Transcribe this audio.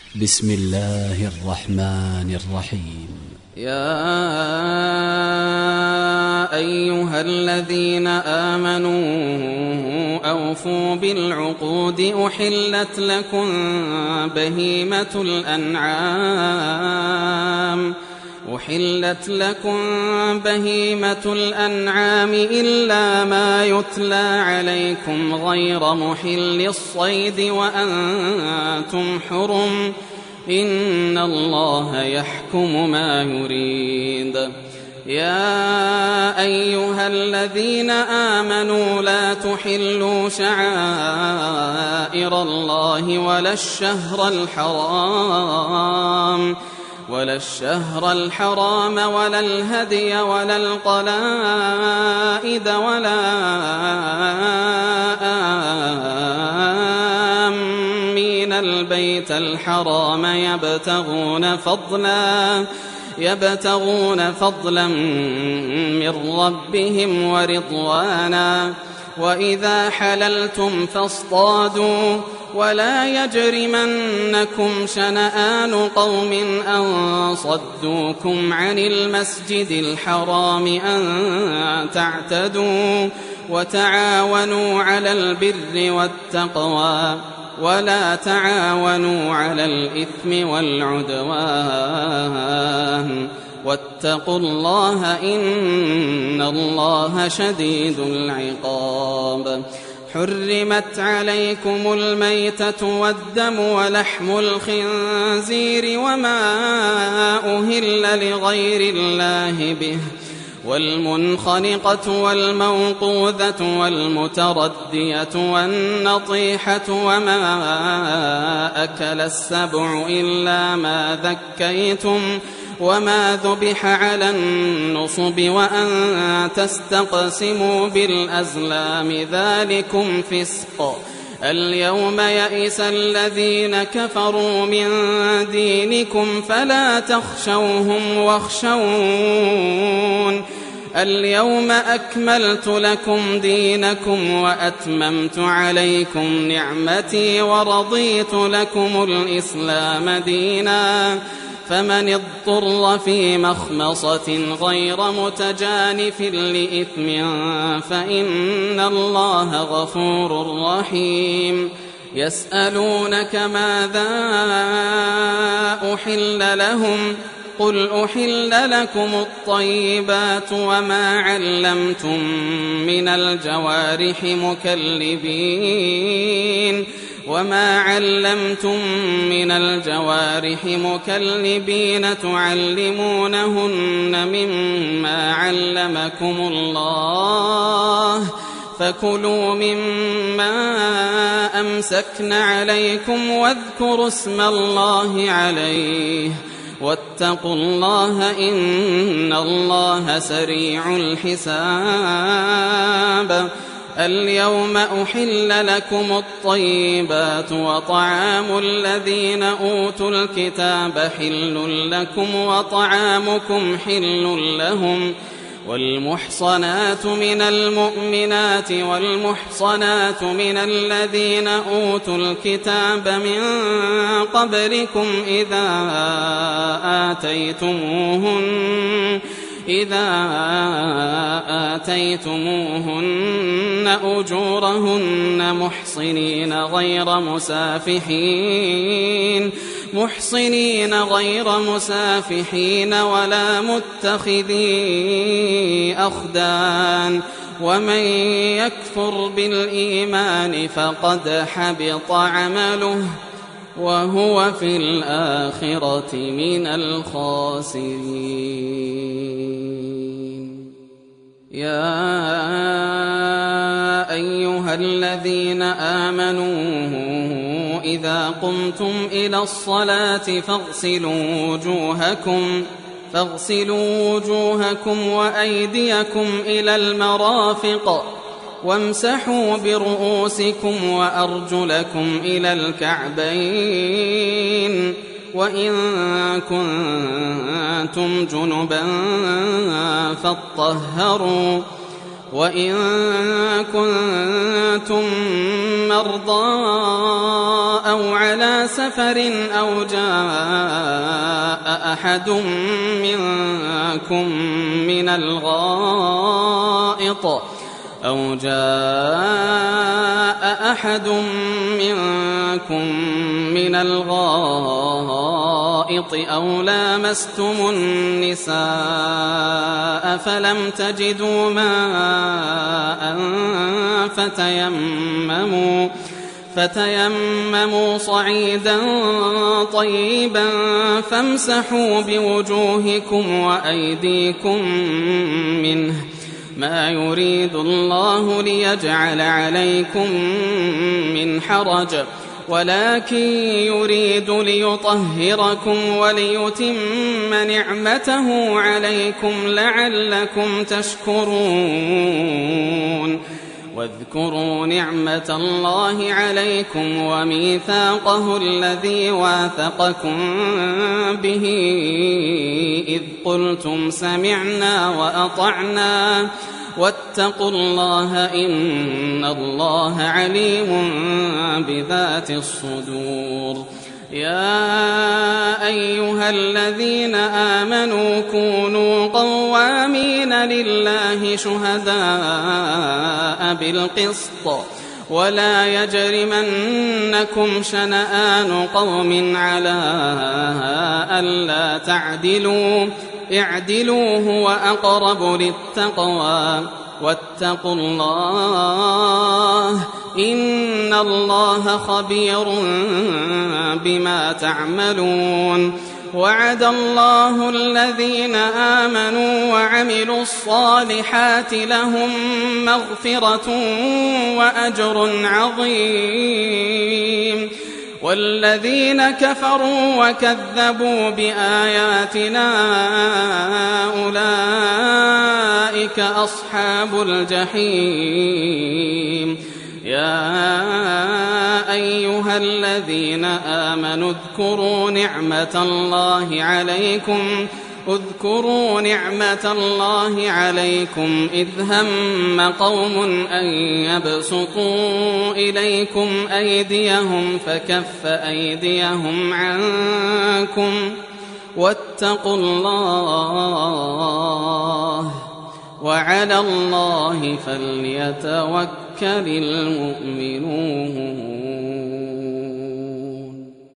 بسم الله الرحمن الرحيم. يا أيها الذين آمنوا أوفوا بالعقود أحلت لكم بهيمة الأنعام إلا ما يتلى عليكم غير محل الصيد وأنتم حرم إن الله يحكم ما يريد. يا أيها الذين آمنوا لا تحلوا شعائر الله ولا الشهر الحرام ولا الهدي ولا القلائد ولا آمين البيت الحرام يبتغون فضلا من ربهم ورضوانا وإذا حللتم فاصطادوا ولا يجرمنكم شنآن قوم أن صدوكم عن المسجد الحرام أن تعتدوا وتعاونوا على البر والتقوى ولا تعاونوا على الإثم والعدوان واتقوا الله إن الله شديد العقاب. حرمت عليكم الميتة والدم ولحم الخنزير وما أهل لغير الله به والمنخنقة والموقوذة والمتردية والنطيحة وما أكل السبع إلا ما ذكيتم وما ذبح على النصب وأن تستقسموا بالأزلام ذلكم فسق. اليوم يئس الذين كفروا من دينكم فلا تخشوهم واخشون. اليوم أكملت لكم دينكم وأتممت عليكم نعمتي ورضيت لكم الإسلام دينا فمن اضطر في مخمصة غير متجانف لإثم فإن الله غفور رحيم. يسألونك ماذا أحل لهم قل أحل لكم الطيبات وما علمتم من الجوارح مكلبين تعلمونهن مما علمكم الله فكلوا مما أمسكن عليكم واذكروا اسم الله عليه واتقوا الله إن الله سريع الحساب. اليوم أحل لكم الطيبات وطعام الذين أوتوا الكتاب حل لكم وطعامكم حل لهم والمحصنات من المؤمنات والمحصنات من الذين أوتوا الكتاب من قبلكم إذا آتيتموهن أجورهن محصنين غير مسافحين ولا متخذي أخدان ومن يكفر بالإيمان فقد حبط عمله وهو في الآخرة من الخاسرين. يا أيها الذين آمنوا إذا قمتم إلى الصلاة فاغسلوا وجوهكم وأيديكم إلى المرافق وامسحوا برؤوسكم وأرجلكم إلى الكعبين وإن كنتم جنبا فاطهروا وإن كنتم مرضى أو على سفر أو جاء أحد منكم من الغائط أو لامستم النساء فلم تجدوا ماء فتيمموا صعيدا طيبا فامسحوا بوجوهكم وأيديكم منه ما يريد الله ليجعل عليكم من حرج ولكن يريد ليطهركم وليتم نعمته عليكم لعلكم تشكرون واذكروا نعمة الله عليكم وميثاقه الذي واثقكم به إذ قلتم سمعنا وأطعنا واتقوا الله إن الله عليم بذات الصدور. يا أيها الذين آمنوا كونوا قوامين لله شهداء بالقسط ولا يجرمنكم شنآن قوم على ألا تعدلوا اعدلوا هو أقرب للتقوى واتقوا الله إن الله خبير بما تعملون. وعد الله الذين آمنوا وعملوا الصالحات لهم مغفرة وأجر عظيم والذين كفروا وكذبوا بآياتنا أولئك أصحاب الجحيم. يا أيها الذين آمنوا اذكروا نعمة الله عليكم إذ هم قوم أن يبسطوا إليكم أيديهم فكف أيديهم عنكم واتقوا الله وعلى الله فليتوكل المؤمنون.